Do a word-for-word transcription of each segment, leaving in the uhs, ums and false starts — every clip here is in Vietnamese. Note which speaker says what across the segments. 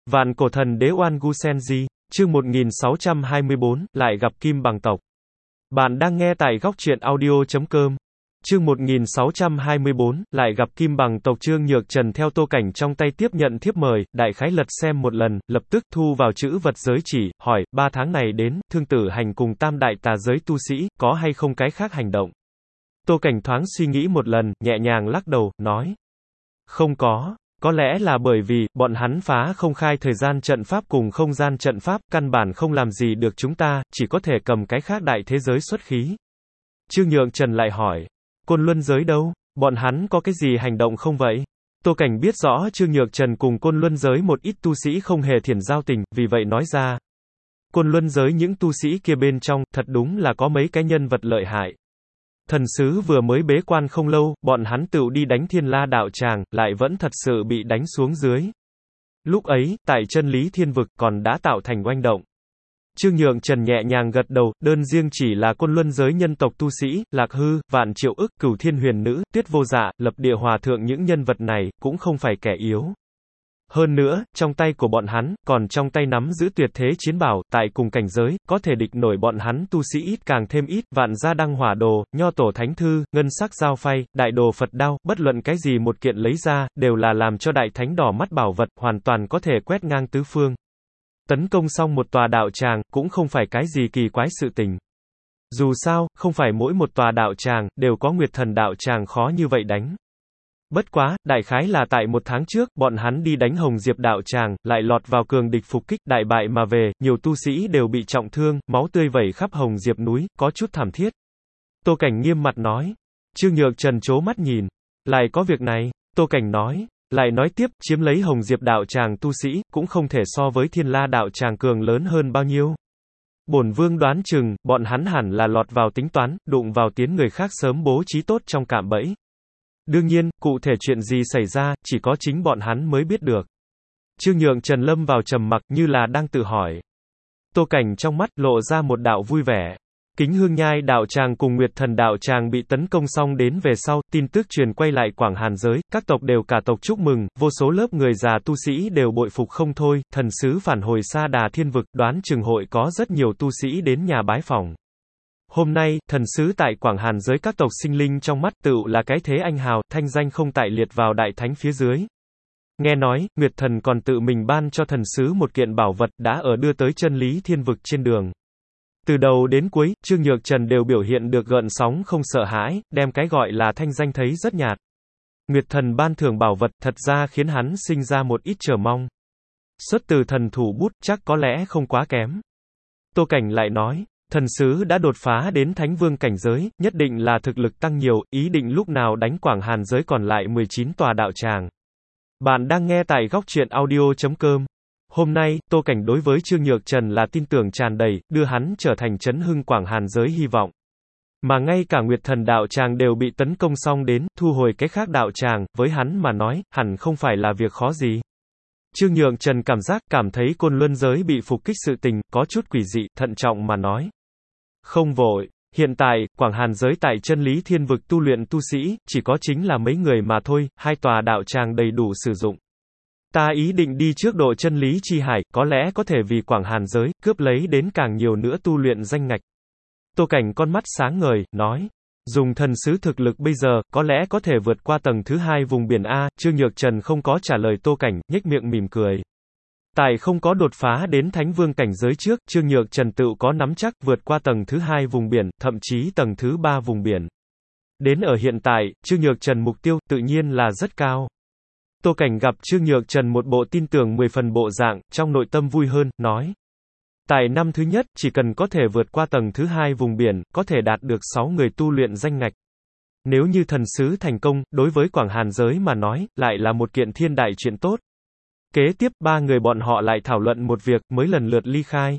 Speaker 1: Vạn cổ thần đế Oan Gu Senji, chương một nghìn sáu trăm hai mươi bốn, lại gặp Kim Bằng tộc. Bạn đang nghe tại góc truyện audio chấm com. Chương một nghìn sáu trăm hai mươi bốn, lại gặp Kim Bằng tộc. Trương Nhược Trần theo Tô Cảnh trong tay tiếp nhận thiếp mời, đại khái lật xem một lần, lập tức thu vào chữ vật giới chỉ, hỏi, ba tháng này đến, Thương Tử Hành cùng tam đại tà giới tu sĩ, có hay không cái khác hành động? Tô Cảnh thoáng suy nghĩ một lần, nhẹ nhàng lắc đầu, nói. Không có. Có lẽ là bởi vì, bọn hắn phá không khai thời gian trận pháp cùng không gian trận pháp, căn bản không làm gì được chúng ta, chỉ có thể cầm cái khác đại thế giới xuất khí. Trương Nhượng Trần lại hỏi, Côn Luân giới đâu? Bọn hắn có cái gì hành động không vậy? Tô Cảnh biết rõ Trương Nhược Trần cùng Côn Luân giới một ít tu sĩ không hề thiển giao tình, vì vậy nói ra. Côn Luân giới những tu sĩ kia bên trong, thật đúng là có mấy cái nhân vật lợi hại. Thần sứ vừa mới bế quan không lâu, bọn hắn tựu đi đánh Thiên La đạo tràng, lại vẫn thật sự bị đánh xuống dưới. Lúc ấy, tại chân lý thiên vực, còn đã tạo thành oanh động. Trương Nhượng Trần nhẹ nhàng gật đầu, đơn riêng chỉ là Côn Luân giới nhân tộc tu sĩ, Lạc Hư, Vạn Triệu Ức, Cửu Thiên Huyền Nữ, Tuyết Vô Dạ, Lập Địa Hòa Thượng những nhân vật này, cũng không phải kẻ yếu. Hơn nữa, trong tay của bọn hắn, còn trong tay nắm giữ tuyệt thế chiến bảo, tại cùng cảnh giới, có thể địch nổi bọn hắn tu sĩ ít càng thêm ít, Vạn Gia Đăng Hỏa Đồ, Nho Tổ Thánh Thư, Ngân Sắc Giao Phay, Đại Đồ Phật Đao, bất luận cái gì một kiện lấy ra, đều là làm cho Đại Thánh đỏ mắt bảo vật, hoàn toàn có thể quét ngang tứ phương. Tấn công xong một tòa đạo tràng, cũng không phải cái gì kỳ quái sự tình. Dù sao, không phải mỗi một tòa đạo tràng, đều có Nguyệt Thần đạo tràng khó như vậy đánh. Bất quá, đại khái là tại một tháng trước, bọn hắn đi đánh Hồng Diệp đạo tràng, lại lọt vào cường địch phục kích, đại bại mà về, nhiều tu sĩ đều bị trọng thương, máu tươi vẩy khắp Hồng Diệp núi, có chút thảm thiết. Tô Cảnh nghiêm mặt nói. Trương Nhược Trần chố mắt nhìn. Lại có việc này, Tô Cảnh nói. Lại nói tiếp, chiếm lấy Hồng Diệp đạo tràng tu sĩ, cũng không thể so với Thiên La đạo tràng cường lớn hơn bao nhiêu. Bổn vương đoán chừng, bọn hắn hẳn là lọt vào tính toán, đụng vào tiến người khác sớm bố trí tốt trong cạm bẫy. Đương nhiên, cụ thể chuyện gì xảy ra, chỉ có chính bọn hắn mới biết được. Trương Nhượng Trần lâm vào trầm mặc như là đang tự hỏi. Tô Cảnh trong mắt lộ ra một đạo vui vẻ. Kính Hương Nhai đạo tràng cùng Nguyệt Thần đạo tràng bị tấn công xong đến về sau, tin tức truyền quay lại Quảng Hàn giới, các tộc đều cả tộc chúc mừng, vô số lớp người già tu sĩ đều bội phục không thôi, thần sứ phản hồi Sa Đà Thiên vực, đoán chừng hội có rất nhiều tu sĩ đến nhà bái phỏng. Hôm nay, thần sứ tại Quảng Hàn giới các tộc sinh linh trong mắt tựu là cái thế anh hào, thanh danh không tại liệt vào đại thánh phía dưới. Nghe nói, Nguyệt Thần còn tự mình ban cho thần sứ một kiện bảo vật đã ở đưa tới chân lý thiên vực trên đường. Từ đầu đến cuối, Trương Nhược Trần đều biểu hiện được gợn sóng không sợ hãi, đem cái gọi là thanh danh thấy rất nhạt. Nguyệt Thần ban thưởng bảo vật thật ra khiến hắn sinh ra một ít chờ mong. Xuất từ thần thủ bút chắc có lẽ không quá kém. Tô Cảnh lại nói. Thần sứ đã đột phá đến Thánh Vương cảnh giới, nhất định là thực lực tăng nhiều, ý định lúc nào đánh Quảng Hàn giới còn lại mười chín tòa đạo tràng. Bạn đang nghe tại góc truyện audio chấm com. Hôm nay, Tô Cảnh đối với Trương Nhược Trần là tin tưởng tràn đầy, đưa hắn trở thành chấn hưng Quảng Hàn giới hy vọng. Mà ngay cả Nguyệt Thần đạo tràng đều bị tấn công xong đến, thu hồi cái khác đạo tràng, với hắn mà nói, hẳn không phải là việc khó gì. Trương Nhượng Trần cảm giác, cảm thấy Côn Luân giới bị phục kích sự tình, có chút quỷ dị, thận trọng mà nói. Không vội, hiện tại, Quảng Hàn giới tại chân lý thiên vực tu luyện tu sĩ, chỉ có chính là mấy người mà thôi, hai tòa đạo tràng đầy đủ sử dụng. Ta ý định đi trước độ chân lý chi hải, có lẽ có thể vì Quảng Hàn giới, cướp lấy đến càng nhiều nữa tu luyện danh ngạch. Tô Cảnh con mắt sáng ngời, nói. Dùng thần sứ thực lực bây giờ, có lẽ có thể vượt qua tầng thứ hai vùng biển A, Trương Nhược Trần không có trả lời Tô Cảnh, nhếch miệng mỉm cười. Tại không có đột phá đến Thánh Vương cảnh giới trước, Trương Nhược Trần tự có nắm chắc vượt qua tầng thứ hai vùng biển, thậm chí tầng thứ ba vùng biển. Đến ở hiện tại, Trương Nhược Trần mục tiêu, tự nhiên là rất cao. Tô Cảnh gặp Trương Nhược Trần một bộ tin tưởng mười phần bộ dạng, trong nội tâm vui hơn, nói. Tại năm thứ nhất, chỉ cần có thể vượt qua tầng thứ hai vùng biển, có thể đạt được sáu người tu luyện danh ngạch. Nếu như thần sứ thành công, đối với Quảng Hàn giới mà nói, lại là một kiện thiên đại chuyện tốt. Kế tiếp, ba người bọn họ lại thảo luận một việc, mới lần lượt ly khai.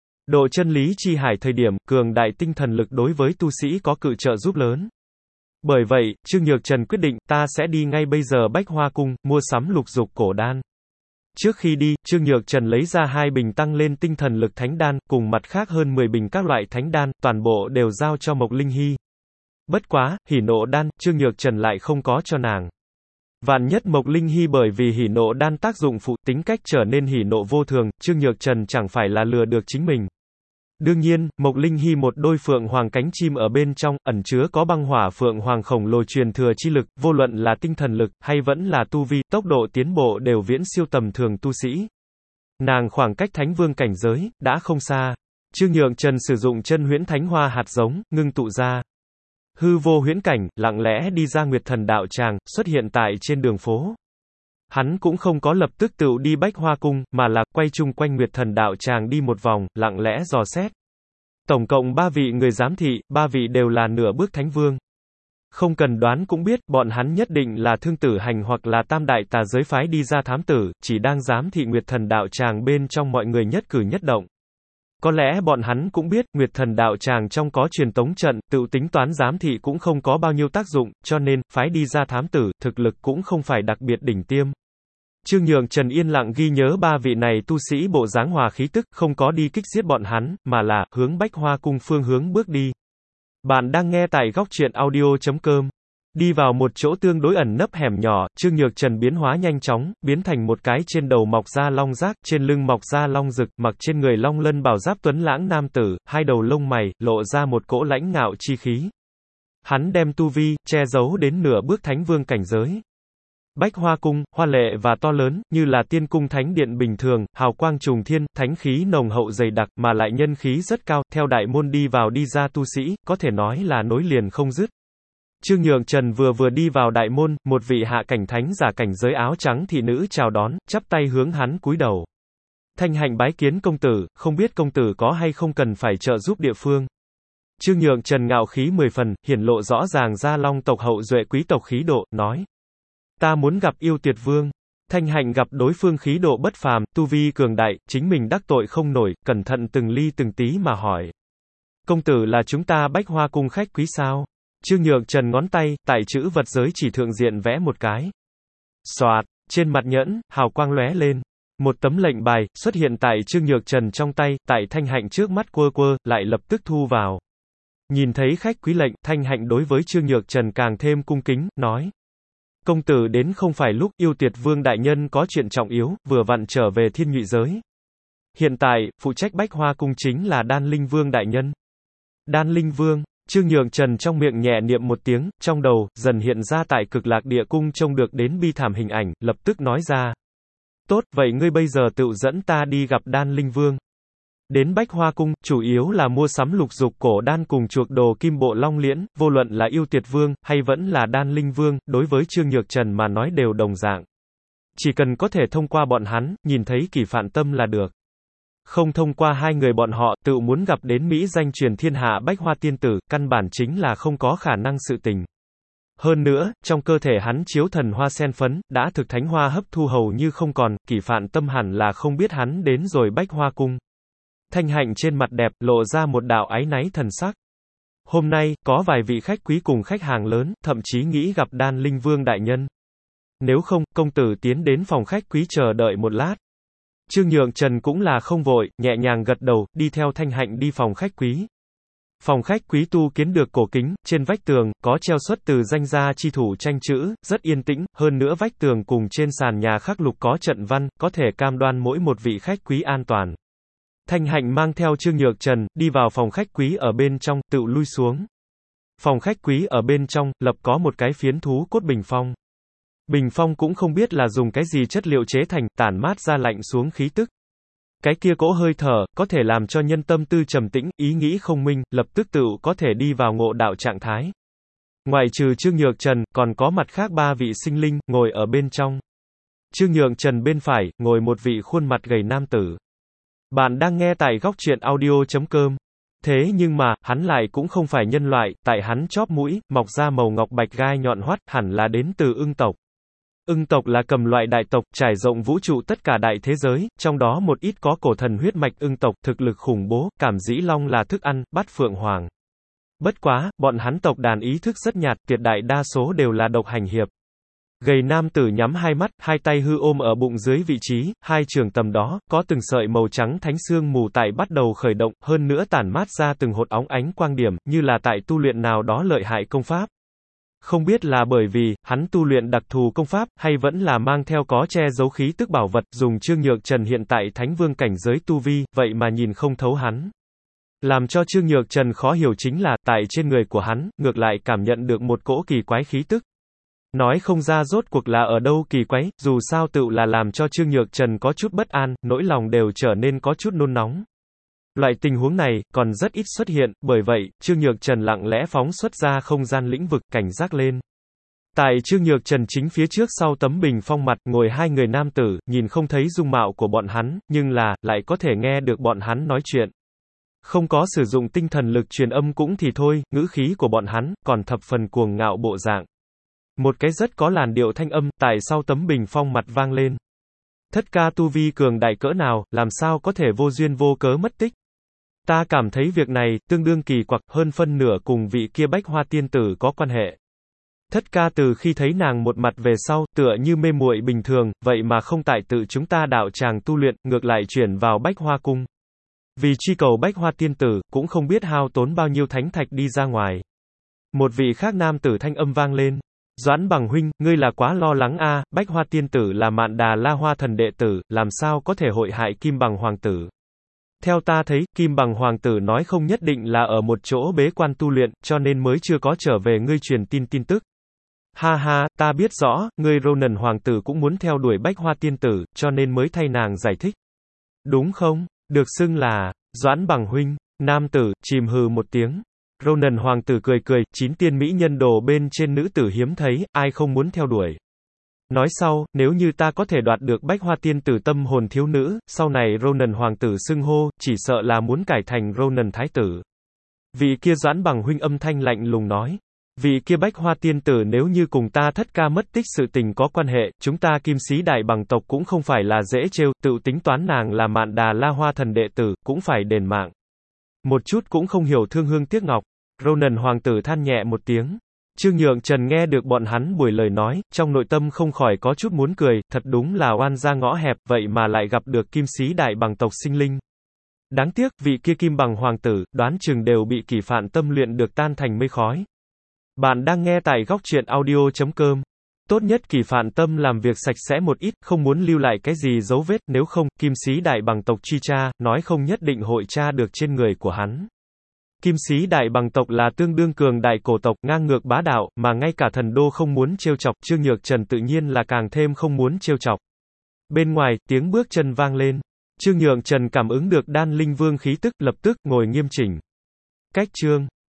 Speaker 1: Độ chân lý chi hải thời điểm, cường đại tinh thần lực đối với tu sĩ có cự trợ giúp lớn. Bởi vậy, Trương Nhược Trần quyết định, ta sẽ đi ngay bây giờ Bách Hoa Cung, mua sắm lục dục cổ đan. Trước khi đi, Trương Nhược Trần lấy ra hai bình tăng lên tinh thần lực thánh đan, cùng mặt khác hơn mười bình các loại thánh đan, toàn bộ đều giao cho Mộc Linh Hy. Bất quá, hỉ nộ đan, Trương Nhược Trần lại không có cho nàng. Vạn nhất Mộc Linh Hy bởi vì hỉ nộ đan tác dụng phụ, tính cách trở nên hỉ nộ vô thường, Trương Nhược Trần chẳng phải là lừa được chính mình. Đương nhiên, Mộc Linh Hy một đôi phượng hoàng cánh chim ở bên trong, ẩn chứa có băng hỏa phượng hoàng khổng lồ truyền thừa chi lực, vô luận là tinh thần lực, hay vẫn là tu vi, tốc độ tiến bộ đều viễn siêu tầm thường tu sĩ. Nàng khoảng cách Thánh Vương cảnh giới, đã không xa. Trương Nhược Trần sử dụng chân huyễn thánh hoa hạt giống, ngưng tụ ra hư vô huyễn cảnh, lặng lẽ đi ra Nguyệt Thần đạo tràng, xuất hiện tại trên đường phố. Hắn cũng không có lập tức tựu đi Bách Hoa Cung, mà là quay chung quanh Nguyệt Thần đạo tràng đi một vòng, lặng lẽ dò xét. Tổng cộng ba vị người giám thị, ba vị đều là nửa bước Thánh Vương. Không cần đoán cũng biết, bọn hắn nhất định là Thương Tử Hành hoặc là Tam Đại Tà Giới phái đi ra thám tử, chỉ đang giám thị Nguyệt Thần đạo tràng bên trong mọi người nhất cử nhất động. Có lẽ bọn hắn cũng biết, Nguyệt Thần đạo tràng trong có truyền tống trận, tự tính toán giám thị cũng không có bao nhiêu tác dụng, cho nên, phái đi ra thám tử, thực lực cũng không phải đặc biệt đỉnh tiêm. Trương Nhược Trần yên lặng ghi nhớ ba vị này tu sĩ bộ dáng hòa khí tức, không có đi kích giết bọn hắn, mà là, hướng Bách Hoa Cung phương hướng bước đi. Bạn đang nghe tại góc truyện audio chấm com. Đi vào một chỗ tương đối ẩn nấp hẻm nhỏ, Trương Nhược Trần biến hóa nhanh chóng, biến thành một cái trên đầu mọc ra long giác, trên lưng mọc ra long rực, mặc trên người long lân bảo giáp tuấn lãng nam tử, hai đầu lông mày, lộ ra một cỗ lãnh ngạo chi khí. Hắn đem tu vi, che giấu đến nửa bước Thánh Vương cảnh giới. Bách Hoa Cung, hoa lệ và to lớn, như là tiên cung thánh điện bình thường, hào quang trùng thiên, thánh khí nồng hậu dày đặc, mà lại nhân khí rất cao, theo đại môn đi vào đi ra tu sĩ, có thể nói là nối liền không dứt. Trương Nhược Trần vừa vừa đi vào đại môn, một vị hạ cảnh thánh giả cảnh giới áo trắng thị nữ chào đón, chắp tay hướng hắn cúi đầu. Thanh hạnh bái kiến công tử, không biết công tử có hay không cần phải trợ giúp địa phương. Trương Nhược Trần ngạo khí mười phần, hiển lộ rõ ràng ra long tộc hậu duệ quý tộc khí độ, nói. Ta muốn gặp Yêu Tuyệt Vương. Thanh hạnh gặp đối phương khí độ bất phàm, tu vi cường đại, chính mình đắc tội không nổi, cẩn thận từng ly từng tí mà hỏi. Công tử là chúng ta Bách Hoa Cung khách quý sao? Trương Nhược Trần ngón tay, tại chữ vật giới chỉ thượng diện vẽ một cái. Xoạt, trên mặt nhẫn, hào quang lóe lên. Một tấm lệnh bài, xuất hiện tại Trương Nhược Trần trong tay, tại Thanh hạnh trước mắt quơ quơ, lại lập tức thu vào. Nhìn thấy khách quý lệnh, Thanh hạnh đối với Trương Nhược Trần càng thêm cung kính, nói. Công tử đến không phải lúc, Yêu Tuyệt Vương đại nhân có chuyện trọng yếu, vừa vặn trở về Thiên Nhụy giới. Hiện tại, phụ trách Bách Hoa Cung chính là Đan Linh Vương đại nhân. Đan Linh Vương, Trương Nhược Trần trong miệng nhẹ niệm một tiếng, trong đầu, dần hiện ra tại Cực Lạc Địa Cung trông được đến bi thảm hình ảnh, lập tức nói ra. Tốt, vậy ngươi bây giờ tự dẫn ta đi gặp Đan Linh Vương. Đến Bách Hoa Cung, chủ yếu là mua sắm lục dục cổ đan cùng chuộc đồ kim bộ long liễn, vô luận là Yêu Tuyệt Vương, hay vẫn là Đan Linh Vương, đối với Trương Nhược Trần mà nói đều đồng dạng. Chỉ cần có thể thông qua bọn hắn, nhìn thấy Kỳ Phạn Tâm là được. Không thông qua hai người bọn họ, tự muốn gặp đến Mỹ danh truyền thiên hạ Bách Hoa Tiên Tử, căn bản chính là không có khả năng sự tình. Hơn nữa, trong cơ thể hắn chiếu thần hoa sen phấn, đã thực thánh hoa hấp thu hầu như không còn, Kỳ Phạn Tâm hẳn là không biết hắn đến rồi Bách Hoa Cung. Thanh hạnh trên mặt đẹp, lộ ra một đạo áy náy thần sắc. Hôm nay, có vài vị khách quý cùng khách hàng lớn, thậm chí nghĩ gặp Đan Linh Vương đại nhân. Nếu không, công tử tiến đến phòng khách quý chờ đợi một lát. Trương Nhược Trần cũng là không vội, nhẹ nhàng gật đầu, đi theo Thanh hạnh đi phòng khách quý. Phòng khách quý tu kiến được cổ kính, trên vách tường, có treo xuất từ danh gia chi thủ tranh chữ, rất yên tĩnh, hơn nữa vách tường cùng trên sàn nhà khắc lục có trận văn, có thể cam đoan mỗi một vị khách quý an toàn. Thanh hạnh mang theo Trương Nhược Trần, đi vào phòng khách quý ở bên trong, tự lui xuống. Phòng khách quý ở bên trong, lập có một cái phiến thú cốt bình phong. Bình phong cũng không biết là dùng cái gì chất liệu chế thành, tản mát ra lạnh xuống khí tức. Cái kia cỗ hơi thở, có thể làm cho nhân tâm tư trầm tĩnh, ý nghĩ không minh, lập tức tự có thể đi vào ngộ đạo trạng thái. Ngoài trừ Trương Nhược Trần, còn có mặt khác ba vị sinh linh, ngồi ở bên trong. Trương Nhược Trần bên phải, ngồi một vị khuôn mặt gầy nam tử. Bạn đang nghe tại góc truyện audio chấm com. Thế nhưng mà, hắn lại cũng không phải nhân loại, tại hắn chóp mũi, mọc ra màu ngọc bạch gai nhọn hoắt, hẳn là đến từ ưng tộc. Ưng tộc là cầm loại đại tộc, trải rộng vũ trụ tất cả đại thế giới, trong đó một ít có cổ thần huyết mạch ưng tộc, thực lực khủng bố, cảm dĩ long là thức ăn, bát phượng hoàng. Bất quá, bọn hắn tộc đàn ý thức rất nhạt, tuyệt đại đa số đều là độc hành hiệp. Gầy nam tử nhắm hai mắt, hai tay hư ôm ở bụng dưới vị trí, hai trường tầm đó, có từng sợi màu trắng thánh xương mù tại bắt đầu khởi động, hơn nữa tản mát ra từng hột óng ánh quang điểm, như là tại tu luyện nào đó lợi hại công pháp. Không biết là bởi vì, hắn tu luyện đặc thù công pháp, hay vẫn là mang theo có che giấu khí tức bảo vật, dùng Trương Nhược Trần hiện tại thánh vương cảnh giới tu vi, vậy mà nhìn không thấu hắn. Làm cho Trương Nhược Trần khó hiểu chính là, tại trên người của hắn, ngược lại cảm nhận được một cỗ kỳ quái khí tức. Nói không ra rốt cuộc là ở đâu kỳ quái, dù sao tựu là làm cho Trương Nhược Trần có chút bất an, nỗi lòng đều trở nên có chút nôn nóng. Loại tình huống này, còn rất ít xuất hiện, bởi vậy, Trương Nhược Trần lặng lẽ phóng xuất ra không gian lĩnh vực, cảnh giác lên. Tại Trương Nhược Trần chính phía trước sau tấm bình phong mặt, ngồi hai người nam tử, nhìn không thấy dung mạo của bọn hắn, nhưng là, lại có thể nghe được bọn hắn nói chuyện. Không có sử dụng tinh thần lực truyền âm cũng thì thôi, ngữ khí của bọn hắn, còn thập phần cuồng ngạo bộ dạng. Một cái rất có làn điệu thanh âm, tại sau tấm bình phong mặt vang lên. Thất ca tu vi cường đại cỡ nào, làm sao có thể vô duyên vô cớ mất tích. Ta cảm thấy việc này, tương đương kỳ quặc, hơn phân nửa cùng vị kia Bách Hoa tiên tử có quan hệ. Thất ca từ khi thấy nàng một mặt về sau, tựa như mê muội bình thường, vậy mà không tại tự chúng ta đạo tràng tu luyện, ngược lại chuyển vào Bách Hoa cung. Vì truy cầu Bách Hoa tiên tử, cũng không biết hao tốn bao nhiêu thánh thạch đi ra ngoài. Một vị khác nam tử thanh âm vang lên. Doãn Bằng huynh, ngươi là quá lo lắng a, Bách Hoa tiên tử là Mạn Đà La Hoa thần đệ tử, làm sao có thể hội hại Kim Bằng hoàng tử. Theo ta thấy, Kim Bằng hoàng tử nói không nhất định là ở một chỗ bế quan tu luyện, cho nên mới chưa có trở về ngươi truyền tin tin tức. Ha ha, ta biết rõ, ngươi Ronan hoàng tử cũng muốn theo đuổi Bách Hoa tiên tử, cho nên mới thay nàng giải thích. Đúng không? Được xưng là, Doãn Bằng huynh, nam tử, chìm hừ một tiếng. Ronan hoàng tử cười cười, chín tiên mỹ nhân đồ bên trên nữ tử hiếm thấy, ai không muốn theo đuổi. Nói sau, nếu như ta có thể đoạt được Bách Hoa tiên tử tâm hồn thiếu nữ, sau này Ronan hoàng tử xưng hô, chỉ sợ là muốn cải thành Ronan thái tử. Vị kia Doãn Bằng huynh âm thanh lạnh lùng nói. Vị kia Bách Hoa tiên tử nếu như cùng ta thất ca mất tích sự tình có quan hệ, chúng ta Kim Sĩ Đại Bằng tộc cũng không phải là dễ trêu, tự tính toán nàng là Mạn Đà La Hoa thần đệ tử, cũng phải đền mạng. Một chút cũng không hiểu thương hương tiếc ngọc. Ronan hoàng tử than nhẹ một tiếng. Trương Nhượng Trần nghe được bọn hắn buổi lời nói, trong nội tâm không khỏi có chút muốn cười, thật đúng là oan ra ngõ hẹp, vậy mà lại gặp được Kim Sĩ Đại Bằng tộc sinh linh. Đáng tiếc, vị kia Kim Bằng hoàng tử, đoán chừng đều bị Kỷ Phạn Tâm luyện được tan thành mây khói. Bạn đang nghe tại góc truyện audio chấm com. Tốt nhất Kỷ Phạn Tâm làm việc sạch sẽ một ít, không muốn lưu lại cái gì dấu vết, nếu không, Kim Sĩ Đại Bằng tộc truy tra, nói không nhất định hội tra được trên người của hắn. Kim Sĩ Đại Bằng tộc là tương đương cường đại cổ tộc, ngang ngược bá đạo, mà ngay cả thần đô không muốn trêu chọc, Trương Nhược Trần tự nhiên là càng thêm không muốn trêu chọc. Bên ngoài, tiếng bước chân vang lên. Trương Nhược Trần cảm ứng được đan linh vương khí tức, lập tức ngồi nghiêm chỉnh. Cách chương